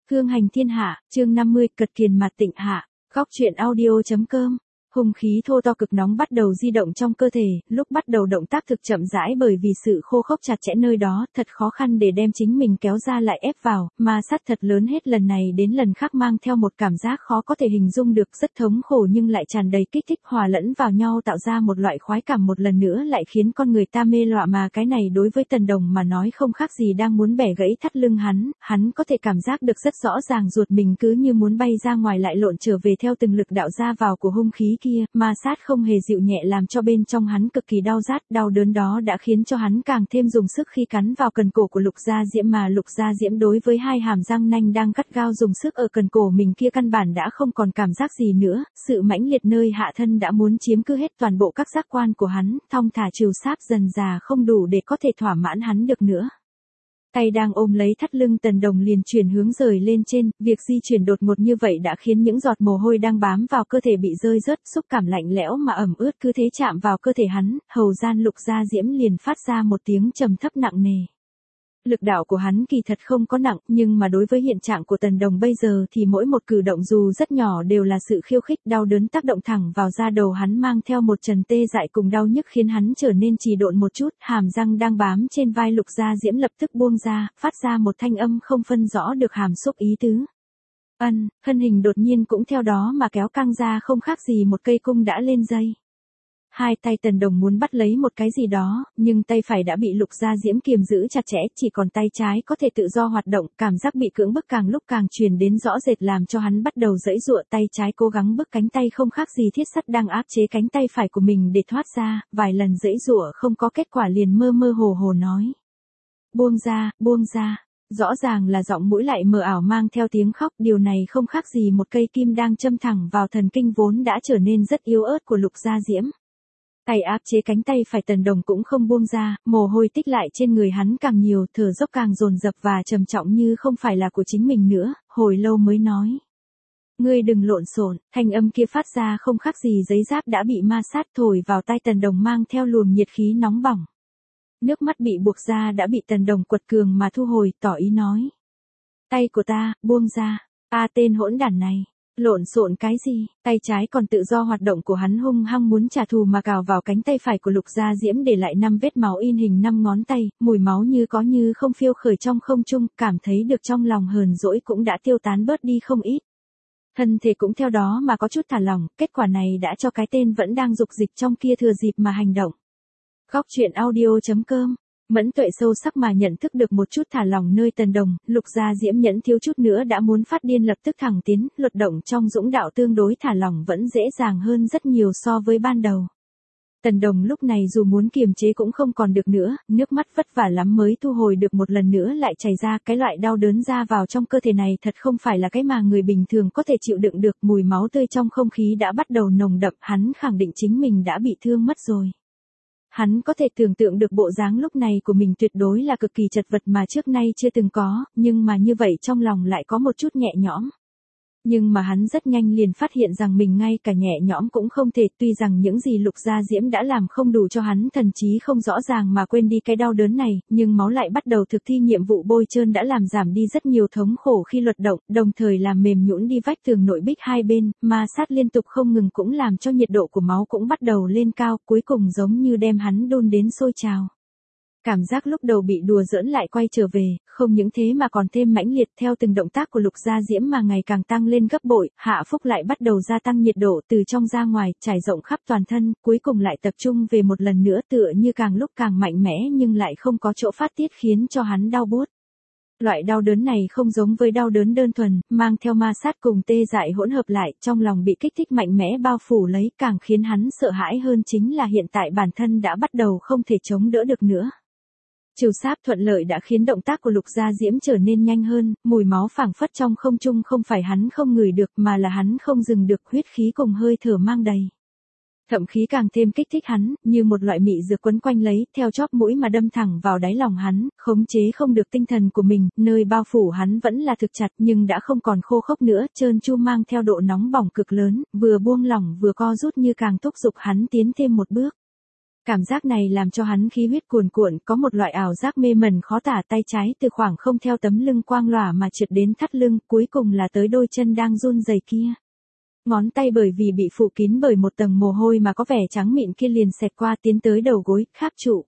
Hương hành thiên hạ, chương 50, cật kiền mạt tịnh hạ. Góc truyện audio.com. Hung khí thô to cực nóng bắt đầu di động trong cơ thể, lúc bắt đầu động tác thực chậm rãi bởi vì sự khô khốc chặt chẽ nơi đó, thật khó khăn để đem chính mình kéo ra lại ép vào, ma sát thật lớn hết lần này đến lần khác mang theo một cảm giác khó có thể hình dung được, rất thống khổ nhưng lại tràn đầy kích thích hòa lẫn vào nhau tạo ra một loại khoái cảm một lần nữa lại khiến con người ta mê lọa mà cái này đối với Tần Đồng mà nói không khác gì đang muốn bẻ gãy thắt lưng hắn có thể cảm giác được rất rõ ràng ruột mình cứ như muốn bay ra ngoài lại lộn trở về theo từng lực đạo ra vào của hung khí kia, ma sát không hề dịu nhẹ làm cho bên trong hắn cực kỳ đau rát, đau đớn đó đã khiến cho hắn càng thêm dùng sức khi cắn vào cần cổ của Lục Gia Diễm mà Lục Gia Diễm đối với hai hàm răng nanh đang gắt gao dùng sức ở cần cổ mình kia căn bản đã không còn cảm giác gì nữa, sự mãnh liệt nơi hạ thân đã muốn chiếm cứ hết toàn bộ các giác quan của hắn, thong thả trìu sáp dần dà không đủ để có thể thỏa mãn hắn được nữa. Tay đang ôm lấy thắt lưng Tần Đồng liền chuyển hướng rời lên trên, việc di chuyển đột ngột như vậy đã khiến những giọt mồ hôi đang bám vào cơ thể bị rơi rớt, xúc cảm lạnh lẽo mà ẩm ướt cứ thế chạm vào cơ thể hắn, hầu gian Lục Gia Diễm liền phát ra một tiếng trầm thấp nặng nề. Lực đạo của hắn kỳ thật không có nặng, nhưng mà đối với hiện trạng của Tần Đồng bây giờ thì mỗi một cử động dù rất nhỏ đều là sự khiêu khích, đau đớn tác động thẳng vào da đầu hắn mang theo một trần tê dại cùng đau nhức khiến hắn trở nên trì độn một chút, hàm răng đang bám trên vai Lục Gia Diễm lập tức buông ra, phát ra một thanh âm không phân rõ được hàm xúc ý tứ. Thân hình đột nhiên cũng theo đó mà kéo căng ra không khác gì một cây cung đã lên dây. Hai tay Tần Đồng muốn bắt lấy một cái gì đó, nhưng tay phải đã bị Lục Gia Diễm kiềm giữ chặt chẽ, chỉ còn tay trái có thể tự do hoạt động, cảm giác bị cưỡng bức càng lúc càng truyền đến rõ rệt làm cho hắn bắt đầu giãy giụa, tay trái cố gắng bức cánh tay không khác gì thiết sắt đang áp chế cánh tay phải của mình để thoát ra, vài lần giãy giụa không có kết quả liền mơ mơ hồ hồ nói: "Buông ra, buông ra." Rõ ràng là giọng mũi lại mờ ảo mang theo tiếng khóc, điều này không khác gì một cây kim đang châm thẳng vào thần kinh vốn đã trở nên rất yếu ớt của Lục Gia Diễm. Tay áp chế cánh tay phải Tần Đồng cũng không buông ra, mồ hôi tích lại trên người hắn càng nhiều, thở dốc càng dồn dập và trầm trọng như không phải là của chính mình nữa, hồi lâu mới nói: "Ngươi đừng lộn xộn." Thanh âm kia phát ra không khác gì giấy giáp đã bị ma sát thổi vào tai Tần Đồng mang theo luồng nhiệt khí nóng bỏng. Nước mắt bị buộc ra đã bị Tần Đồng quật cường mà thu hồi, tỏ ý nói: "Tay của ta, buông ra." Tên hỗn đản này. Lộn xộn cái gì? Tay trái còn tự do hoạt động của hắn hung hăng muốn trả thù mà cào vào cánh tay phải của Lục Gia Diễm để lại 5 vết máu in hình 5 ngón tay, mùi máu như có như không phiêu khởi trong không trung, cảm thấy được trong lòng hờn dỗi cũng đã tiêu tán bớt đi không ít. Thân thể cũng theo đó mà có chút thả lỏng, kết quả này đã cho cái tên vẫn đang dục dịch trong kia thừa dịp mà hành động. Góc truyện audio.com. Mẫn tuệ sâu sắc mà nhận thức được một chút thả lỏng nơi Tần Đồng, Lục Gia Diễm nhẫn thiếu chút nữa đã muốn phát điên lập tức thẳng tiến, luật động trong dũng đạo tương đối thả lỏng vẫn dễ dàng hơn rất nhiều so với ban đầu. Tần Đồng lúc này dù muốn kiềm chế cũng không còn được nữa, nước mắt vất vả lắm mới thu hồi được một lần nữa lại chảy ra, cái loại đau đớn ra vào trong cơ thể này thật không phải là cái mà người bình thường có thể chịu đựng được, mùi máu tươi trong không khí đã bắt đầu nồng đậm, hắn khẳng định chính mình đã bị thương mất rồi. Hắn có thể tưởng tượng được bộ dáng lúc này của mình tuyệt đối là cực kỳ chật vật mà trước nay chưa từng có, nhưng mà như vậy trong lòng lại có một chút nhẹ nhõm. Nhưng mà hắn rất nhanh liền phát hiện rằng mình ngay cả nhẹ nhõm cũng không thể, tuy rằng những gì Lục Gia Diễm đã làm không đủ cho hắn thần trí không rõ ràng mà quên đi cái đau đớn này, nhưng máu lại bắt đầu thực thi nhiệm vụ bôi trơn đã làm giảm đi rất nhiều thống khổ khi luật động, đồng thời làm mềm nhũn đi vách tường nội bích hai bên, ma sát liên tục không ngừng cũng làm cho nhiệt độ của máu cũng bắt đầu lên cao, cuối cùng giống như đem hắn đun đến sôi trào. Cảm giác lúc đầu bị đùa giỡn lại quay trở về, không những thế mà còn thêm mãnh liệt theo từng động tác của Lục Gia Diễm mà ngày càng tăng lên gấp bội, Hạ Phúc lại bắt đầu gia tăng nhiệt độ từ trong ra ngoài, trải rộng khắp toàn thân, cuối cùng lại tập trung về một lần nữa tựa như càng lúc càng mạnh mẽ nhưng lại không có chỗ phát tiết khiến cho hắn đau buốt. Loại đau đớn này không giống với đau đớn đơn thuần, mang theo ma sát cùng tê dại hỗn hợp lại, trong lòng bị kích thích mạnh mẽ bao phủ lấy, càng khiến hắn sợ hãi hơn chính là hiện tại bản thân đã bắt đầu không thể chống đỡ được nữa. Trìu sáp thuận lợi đã khiến động tác của Lục Gia Diễm trở nên nhanh hơn, mùi máu phảng phất trong không trung không phải hắn không ngửi được mà là hắn không dừng được, huyết khí cùng hơi thở mang đầy. Thậm khí càng thêm kích thích hắn, như một loại mị dược quấn quanh lấy, theo chóp mũi mà đâm thẳng vào đáy lòng hắn, khống chế không được tinh thần của mình, nơi bao phủ hắn vẫn là thực chặt nhưng đã không còn khô khốc nữa, trơn tru mang theo độ nóng bỏng cực lớn, vừa buông lỏng vừa co rút như càng thúc giục hắn tiến thêm một bước. Cảm giác này làm cho hắn khí huyết cuồn cuộn, có một loại ảo giác mê mẩn khó tả, tay trái từ khoảng không theo tấm lưng quang lòa mà trượt đến thắt lưng, cuối cùng là tới đôi chân đang run rẩy kia. Ngón tay bởi vì bị phủ kín bởi một tầng mồ hôi mà có vẻ trắng mịn kia liền xẹt qua tiến tới đầu gối, kháp trụ.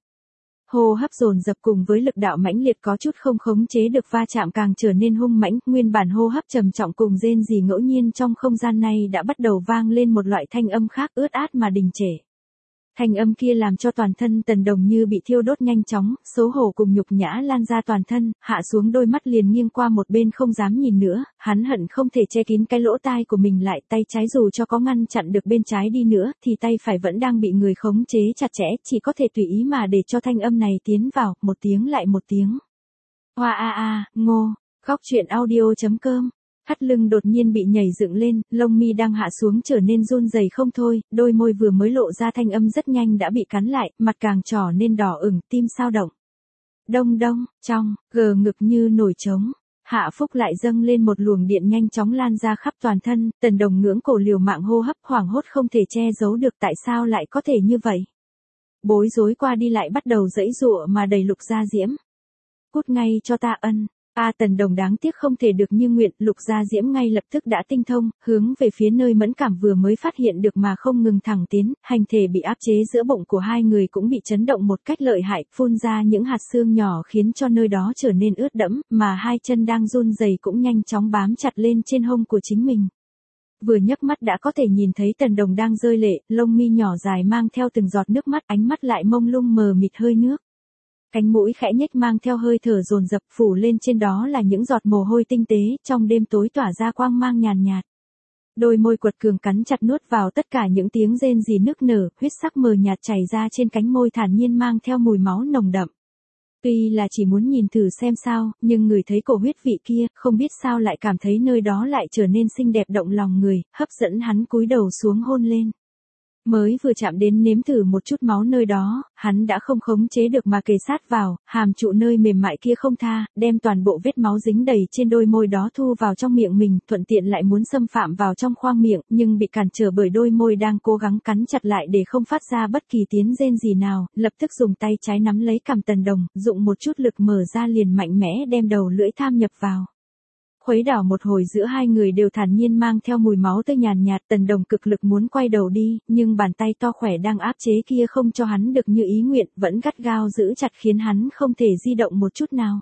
Hô hấp dồn dập cùng với lực đạo mãnh liệt có chút không khống chế được va chạm càng trở nên hung mãnh, nguyên bản hô hấp trầm trọng cùng rên rỉ ngẫu nhiên trong không gian này đã bắt đầu vang lên một loại thanh âm khác ướt át mà đình trệ. Thanh âm kia làm cho toàn thân Tần Đồng như bị thiêu đốt nhanh chóng, xấu hổ cùng nhục nhã lan ra toàn thân, hạ xuống đôi mắt liền nghiêng qua một bên không dám nhìn nữa, hắn hận không thể che kín cái lỗ tai của mình lại, tay trái dù cho có ngăn chặn được bên trái đi nữa, thì tay phải vẫn đang bị người khống chế chặt chẽ, chỉ có thể tùy ý mà để cho thanh âm này tiến vào, một tiếng lại một tiếng. Hoa a a, ngô, góc truyện audio.com. Thắt lưng đột nhiên bị nhảy dựng lên, lông mi đang hạ xuống trở nên run rẩy không thôi, đôi môi vừa mới lộ ra thanh âm rất nhanh đã bị cắn lại, mặt càng trỏ nên đỏ ửng, tim sao động. Đông đông, trong, gờ ngực như nổi trống. Hạ phúc lại dâng lên một luồng điện nhanh chóng lan ra khắp toàn thân, Tần Đồng ngưỡng cổ liều mạng hô hấp hoảng hốt không thể che giấu được tại sao lại có thể như vậy. Bối rối qua đi lại bắt đầu giãy giụa mà đầy Lục Gia Diễm. Cút ngay cho ta ân. Tần Đồng đáng tiếc không thể được như nguyện, Lục Gia Diễm ngay lập tức đã tinh thông, hướng về phía nơi mẫn cảm vừa mới phát hiện được mà không ngừng thẳng tiến, hành thể bị áp chế giữa bụng của hai người cũng bị chấn động một cách lợi hại, phun ra những hạt xương nhỏ khiến cho nơi đó trở nên ướt đẫm, mà hai chân đang run rẩy cũng nhanh chóng bám chặt lên trên hông của chính mình. Vừa nhấc mắt đã có thể nhìn thấy Tần Đồng đang rơi lệ, lông mi nhỏ dài mang theo từng giọt nước mắt, ánh mắt lại mông lung mờ mịt hơi nước. Cánh mũi khẽ nhếch mang theo hơi thở dồn dập, phủ lên trên đó là những giọt mồ hôi tinh tế, trong đêm tối tỏa ra quang mang nhàn nhạt. Đôi môi quật cường cắn chặt nuốt vào tất cả những tiếng rên rỉ nức nở, huyết sắc mờ nhạt chảy ra trên cánh môi thản nhiên mang theo mùi máu nồng đậm. Tuy là chỉ muốn nhìn thử xem sao, nhưng người thấy cổ huyết vị kia, không biết sao lại cảm thấy nơi đó lại trở nên xinh đẹp động lòng người, hấp dẫn hắn cúi đầu xuống hôn lên. Mới vừa chạm đến nếm thử một chút máu nơi đó, hắn đã không khống chế được mà kề sát vào, hàm trụ nơi mềm mại kia không tha, đem toàn bộ vết máu dính đầy trên đôi môi đó thu vào trong miệng mình, thuận tiện lại muốn xâm phạm vào trong khoang miệng, nhưng bị cản trở bởi đôi môi đang cố gắng cắn chặt lại để không phát ra bất kỳ tiếng rên gì nào, lập tức dùng tay trái nắm lấy cằm Tần Đồng, dụng một chút lực mở ra liền mạnh mẽ đem đầu lưỡi tham nhập vào. Khuấy đảo một hồi giữa hai người đều thản nhiên mang theo mùi máu tươi nhàn nhạt, Tần Đồng cực lực muốn quay đầu đi, nhưng bàn tay to khỏe đang áp chế kia không cho hắn được như ý nguyện, vẫn gắt gao giữ chặt khiến hắn không thể di động một chút nào.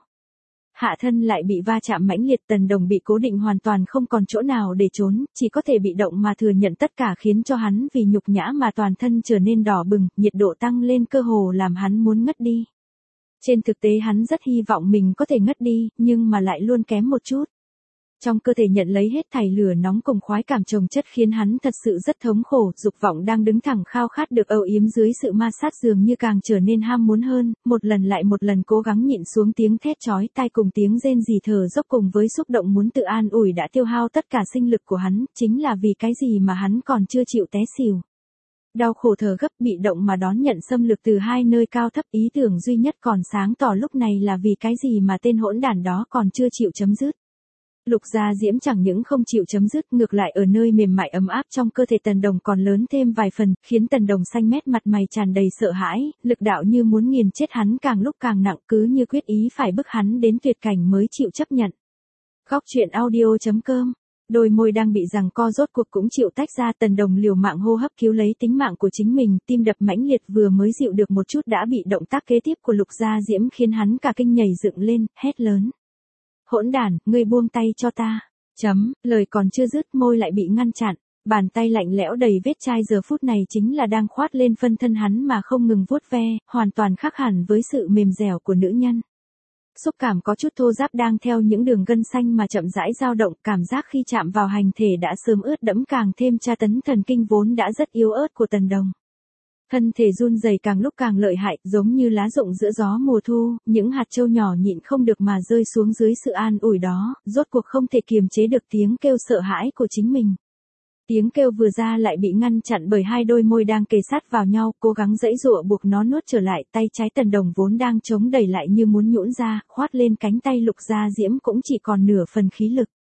Hạ thân lại bị va chạm mãnh liệt, Tần Đồng bị cố định hoàn toàn không còn chỗ nào để trốn, chỉ có thể bị động mà thừa nhận tất cả khiến cho hắn vì nhục nhã mà toàn thân trở nên đỏ bừng, nhiệt độ tăng lên cơ hồ làm hắn muốn ngất đi. Trên thực tế hắn rất hy vọng mình có thể ngất đi, nhưng mà lại luôn kém một chút. Trong cơ thể nhận lấy hết thảy lửa nóng cùng khoái cảm chồng chất khiến hắn thật sự rất thống khổ, dục vọng đang đứng thẳng khao khát được âu yếm dưới sự ma sát dường như càng trở nên ham muốn hơn, một lần lại một lần cố gắng nhịn xuống tiếng thét chói tai cùng tiếng rên rỉ thở dốc cùng với xúc động muốn tự an ủi đã tiêu hao tất cả sinh lực của hắn, chính là vì cái gì mà hắn còn chưa chịu té xỉu. Đau khổ thở gấp bị động mà đón nhận xâm lược từ hai nơi cao thấp, ý tưởng duy nhất còn sáng tỏ lúc này là vì cái gì mà tên hỗn đản đó còn chưa chịu chấm dứt. Lục Gia Diễm chẳng những không chịu chấm dứt, ngược lại ở nơi mềm mại ấm áp trong cơ thể Tần Đồng còn lớn thêm vài phần, khiến Tần Đồng xanh mét mặt mày tràn đầy sợ hãi, lực đạo như muốn nghiền chết hắn càng lúc càng nặng, cứ như quyết ý phải bức hắn đến tuyệt cảnh mới chịu chấp nhận. Góc truyện audio.com. Đôi môi đang bị giằng co rốt cuộc cũng chịu tách ra, Tần Đồng liều mạng hô hấp cứu lấy tính mạng của chính mình, tim đập mãnh liệt vừa mới dịu được một chút đã bị động tác kế tiếp của Lục Gia Diễm khiến hắn cả kinh nhảy dựng lên, hét lớn. Hỗn đản, ngươi buông tay cho ta. Lời còn chưa dứt môi lại bị ngăn chặn, bàn tay lạnh lẽo đầy vết chai giờ phút này chính là đang khoát lên phân thân hắn mà không ngừng vuốt ve, hoàn toàn khác hẳn với sự mềm dẻo của nữ nhân. Xúc cảm có chút thô ráp đang theo những đường gân xanh mà chậm rãi dao động, cảm giác khi chạm vào hành thể đã sớm ướt đẫm càng thêm tra tấn thần kinh vốn đã rất yếu ớt của Tần Đồng. Thân thể run rẩy càng lúc càng lợi hại, giống như lá rụng giữa gió mùa thu, những hạt châu nhỏ nhịn không được mà rơi xuống dưới sự an ủi đó, rốt cuộc không thể kiềm chế được tiếng kêu sợ hãi của chính mình. Tiếng kêu vừa ra lại bị ngăn chặn bởi hai đôi môi đang kề sát vào nhau, cố gắng giãy giụa buộc nó nuốt trở lại, tay trái Tần Đồng vốn đang chống đẩy lại như muốn nhũn ra, khoát lên cánh tay Lục Gia Diễm cũng chỉ còn nửa phần khí lực.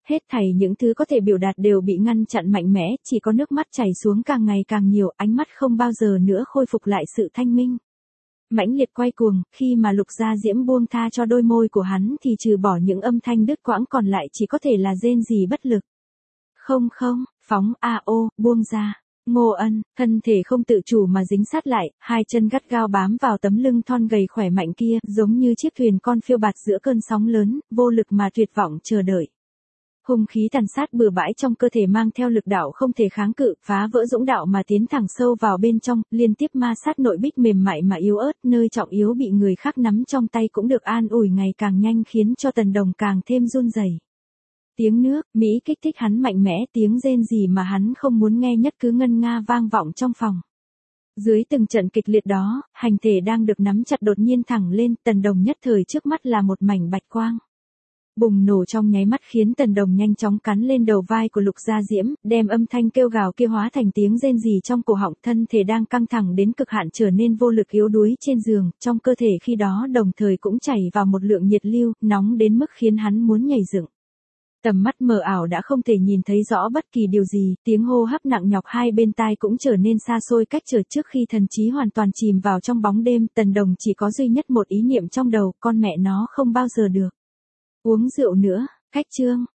Hết thảy những thứ có thể biểu đạt đều bị ngăn chặn mạnh mẽ, chỉ có nước mắt chảy xuống càng ngày càng nhiều, ánh mắt không bao giờ nữa khôi phục lại sự thanh minh. Mãnh liệt quay cuồng, khi mà Lục Gia Diễm buông tha cho đôi môi của hắn thì trừ bỏ những âm thanh đứt quãng còn lại chỉ có thể là rên rỉ bất lực. Không không, phóng a ô, buông ra. Ngô Ân, thân thể không tự chủ mà dính sát lại, hai chân gắt gao bám vào tấm lưng thon gầy khỏe mạnh kia, giống như chiếc thuyền con phiêu bạt giữa cơn sóng lớn, vô lực mà tuyệt vọng chờ đợi. Hung khí tàn sát bừa bãi trong cơ thể mang theo lực đạo không thể kháng cự, phá vỡ dũng đạo mà tiến thẳng sâu vào bên trong, liên tiếp ma sát nội bích mềm mại mà yếu ớt, nơi trọng yếu bị người khác nắm trong tay cũng được an ủi ngày càng nhanh khiến cho Tần Đồng càng thêm run rẩy. Tiếng nước, Mỹ kích thích hắn mạnh mẽ, tiếng rên gì mà hắn không muốn nghe nhất cứ ngân nga vang vọng trong phòng. Dưới từng trận kịch liệt đó, hành thể đang được nắm chặt đột nhiên thẳng lên, Tần Đồng nhất thời trước mắt là một mảnh bạch quang. Bùng nổ trong nháy mắt khiến Tần Đồng nhanh chóng cắn lên đầu vai của Lục Gia Diễm, đem âm thanh kêu gào kia hóa thành tiếng rên rỉ trong cổ họng, thân thể đang căng thẳng đến cực hạn trở nên vô lực yếu đuối trên giường, trong cơ thể khi đó đồng thời cũng chảy vào một lượng nhiệt lưu, nóng đến mức khiến hắn muốn nhảy dựng. Tầm mắt mờ ảo đã không thể nhìn thấy rõ bất kỳ điều gì, tiếng hô hấp nặng nhọc hai bên tai cũng trở nên xa xôi cách trở trước khi thần trí hoàn toàn chìm vào trong bóng đêm, Tần Đồng chỉ có duy nhất một ý niệm trong đầu, con mẹ nó không bao giờ được uống rượu nữa, cách chương.